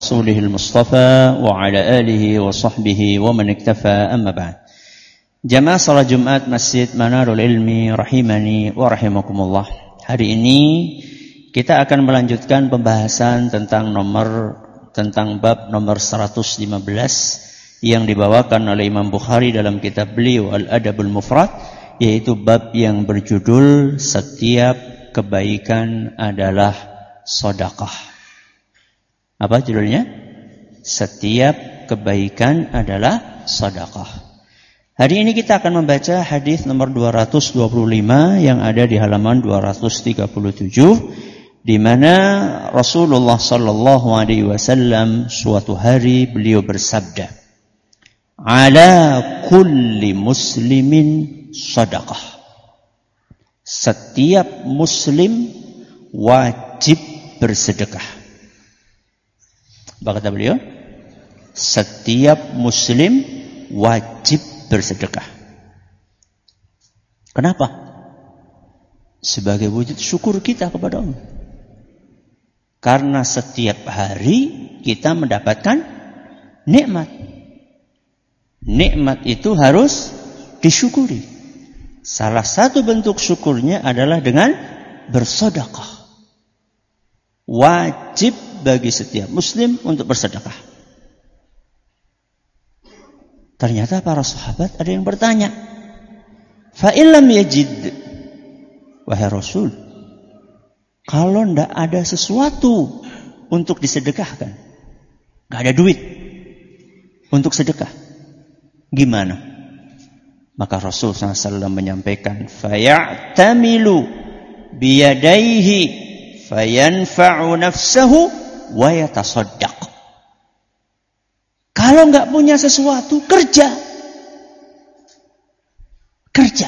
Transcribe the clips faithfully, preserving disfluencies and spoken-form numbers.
rasulihil mustafa wa ala alihi wa sahbihi wa man iktafa amma ba'd. Jamaah salat Jumat Masjid Manarul Ilmi rahimani wa rahimakumullah. Hari ini kita akan melanjutkan pembahasan tentang nomor tentang bab nomor seratus lima belas yang dibawakan oleh Imam Bukhari dalam kitab beliau Al-Adabul Mufrad, yaitu bab yang berjudul setiap kebaikan adalah sedekah. Apa judulnya? Setiap kebaikan adalah sedekah. Hari ini kita akan membaca hadis nomor dua ratus dua puluh lima yang ada di halaman dua ratus tiga puluh tujuh, di mana Rasulullah sallallahu alaihi wasallam suatu hari beliau bersabda, "Ala kulli muslimin sedekah." Setiap muslim wajib bersedekah. Apa kata beliau? Setiap muslim wajib bersedekah. Kenapa? Sebagai wujud syukur kita kepada Allah. Karena setiap hari kita mendapatkan nikmat. Nikmat itu harus disyukuri. Salah satu bentuk syukurnya adalah dengan bersedekah. Wajib bagi setiap muslim untuk bersedekah. Ternyata para sahabat ada yang bertanya, fa illam yajid, wahai Rasul, kalau tidak ada sesuatu untuk disedekahkan, nggak ada duit untuk sedekah, gimana? Maka Rasul sallallahu alaihi wasallam menyampaikan, faya'tamilu biyadaihi fayanfa'u nafsahu wa yatasaddaq. Kalau enggak punya sesuatu, kerja. Kerja.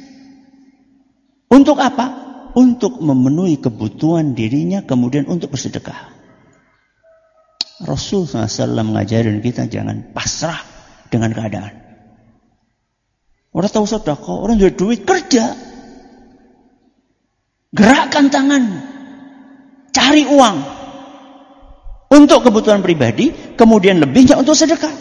Untuk apa? Untuk memenuhi kebutuhan dirinya, kemudian untuk bersedekah. Rasul sallallahu alaihi wasallam mengajarin kita jangan pasrah dengan keadaan. Orang tahu sedekah, orang jual duit, kerja. Gerakkan tangan. Cari uang untuk kebutuhan pribadi, kemudian lebihnya untuk sedekah.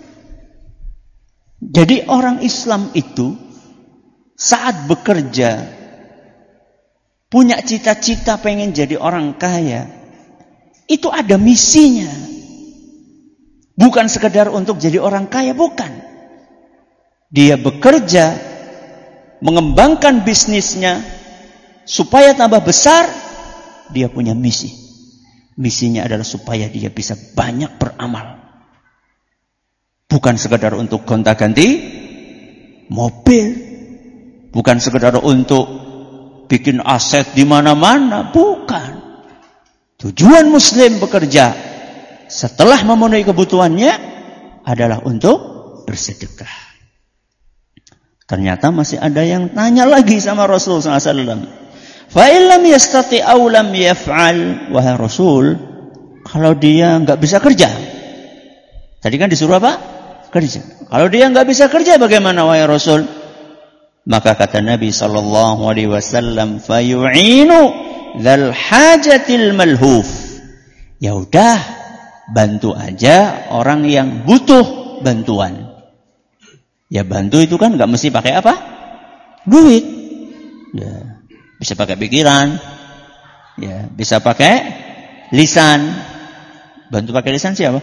Jadi orang Islam itu saat bekerja punya cita-cita pengen jadi orang kaya, itu ada misinya. Bukan sekedar untuk jadi orang kaya, bukan. Dia bekerja mengembangkan bisnisnya supaya tambah besar. Dia punya misi. Misinya adalah supaya dia bisa banyak beramal. Bukan sekedar untuk gonta-ganti mobil. Bukan sekedar untuk bikin aset di mana-mana. Bukan. Tujuan muslim bekerja setelah memenuhi kebutuhannya adalah untuk bersedekah. Ternyata masih ada yang tanya lagi sama Rasul sallallahu alaihi wasallam. Fa illam yastati aw lam yaf'al, wahai Rasul, kalau dia enggak bisa kerja. Tadi kan disuruh apa? Kerja. Kalau dia enggak bisa kerja bagaimana wahai Rasul? Maka kata Nabi sallallahu alaihi wasallam, fa yu'inu dzal hajatil malhuf. Ya udah, bantu aja orang yang butuh bantuan. Ya bantu itu kan enggak mesti pakai apa? Duit. Ya. Bisa pakai pikiran, ya, bisa pakai lisan. Bantu pakai lisan siapa?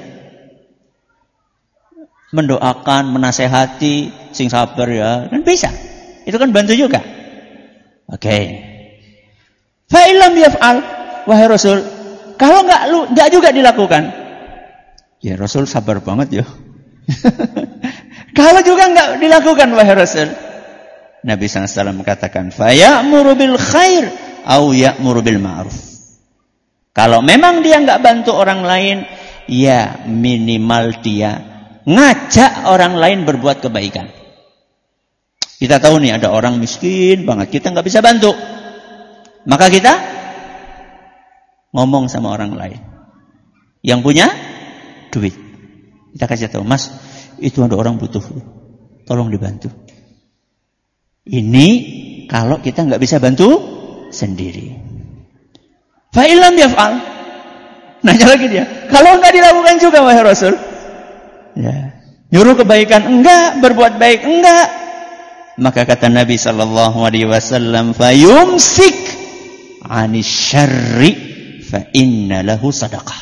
Mendoakan, menasehati, sing sabar ya, kan bisa. Itu kan bantu juga. Oke. Okay. Fa illam yaf'al, wahai Rasul, kalau enggak lu enggak juga dilakukan. Ya Rasul sabar banget ya. Kalau juga enggak dilakukan wahai Rasul, Nabi sallallahu alaihi wasallam mengatakan, faya'muru bil khair au ya'muru bil ma'ruf. Kalau memang dia enggak bantu orang lain, ya minimal dia ngajak orang lain berbuat kebaikan. Kita tahu nih ada orang miskin banget, kita enggak bisa bantu. Maka kita ngomong sama orang lain yang punya duit. Kita kasih tahu, Mas, itu ada orang butuh, tolong dibantu. Ini kalau kita nggak bisa bantu sendiri. Fa illam yaf'al, Nanya lagi dia, kalau enggak dilakukan juga wahai Rasul? Ya. Nyuruh kebaikan enggak, berbuat baik enggak. Maka kata Nabi sallallahu alaihi wasallam, "Fayumsik 'anis syarri fa inna lahu sadaqah."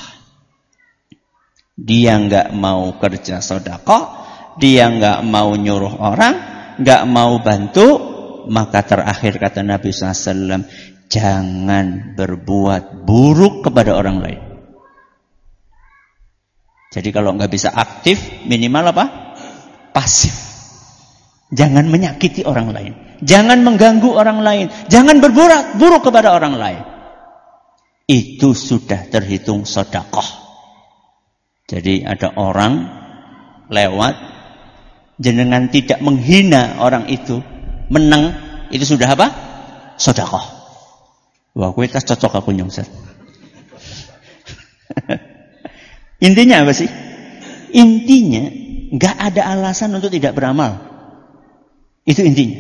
Dia enggak mau kerja sedekah, dia enggak mau nyuruh orang, enggak mau bantu, maka terakhir kata Nabi sallallahu alaihi wasallam, jangan berbuat buruk kepada orang lain. Jadi kalau nggak bisa aktif, minimal apa? Pasif. Jangan menyakiti orang lain. Jangan mengganggu orang lain. Jangan berbuat buruk kepada orang lain. Itu sudah terhitung sedekah. Jadi ada orang lewat, jenengan tidak menghina orang itu, menang, itu sudah apa? Sedekah. Wah, kowe tas cocok aku nyungsat. Intinya apa sih? Intinya nggak ada alasan untuk tidak beramal. Itu intinya.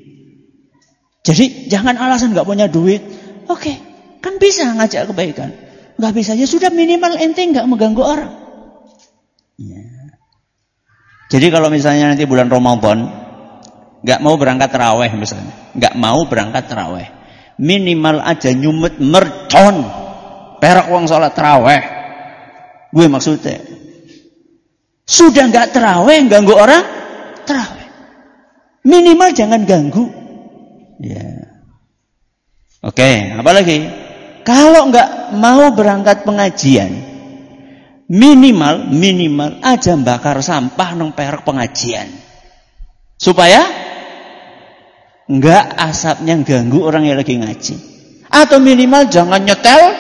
Jadi jangan alasan nggak punya duit. Oke, kan bisa ngajak kebaikan. Nggak bisa ya sudah, minimal ente nggak mengganggu orang. Ya. Jadi kalau misalnya nanti bulan Ramadan nggak mau berangkat taraweh misalnya, nggak mau berangkat taraweh, minimal aja nyumet mercon perak uang sholat taraweh. Gue maksudnya sudah nggak terawih, ganggu orang terawih, minimal jangan ganggu. Ya, oke. Apalagi kalau nggak mau berangkat pengajian, minimal minimal aja bakar sampah nang perak pengajian, supaya nggak asapnya ganggu orang yang lagi ngaji. Atau minimal jangan nyetel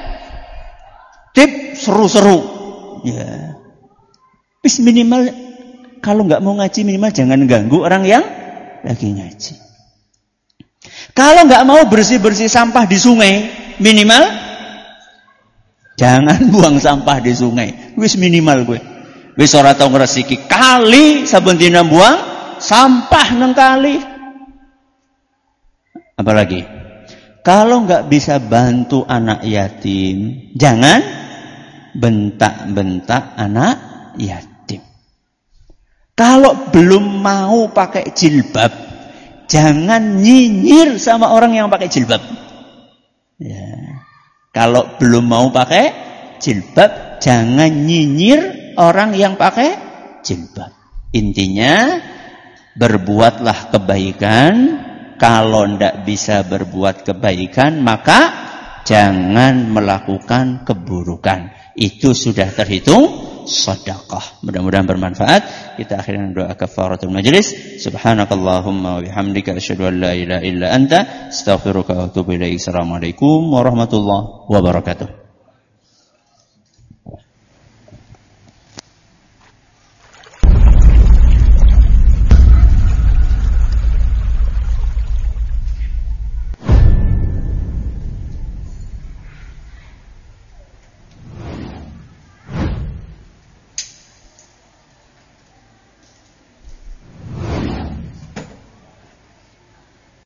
tip seru-seru. Ya. Bis minimal kalau nggak mau ngaji, minimal jangan ganggu orang yang lagi ngaji. Kalau nggak mau bersih-bersih sampah di sungai, minimal jangan buang sampah di sungai. Wis minimal gue. Wis ora tau ngresiki kali saben dina buang sampah nang kali. Apalagi kalau nggak bisa bantu anak yatim, jangan bentak-bentak anak yatim. Kalau belum mau pakai jilbab, jangan nyinyir sama orang yang pakai jilbab. Ya. Kalau belum mau pakai jilbab, jangan nyinyir orang yang pakai jilbab. Intinya, berbuatlah kebaikan. Kalau tidak bisa berbuat kebaikan, maka jangan melakukan keburukan. Itu sudah terhitung sedekah. Mudah-mudahan bermanfaat. Kita akhiri dengan doa kafaratul majlis. Subhanakallahumma wa bihamdika asyhadu an la ilaha illa anta astaghfiruka wa atubu ilaik. Assalamualaikum warahmatullahi wabarakatuh.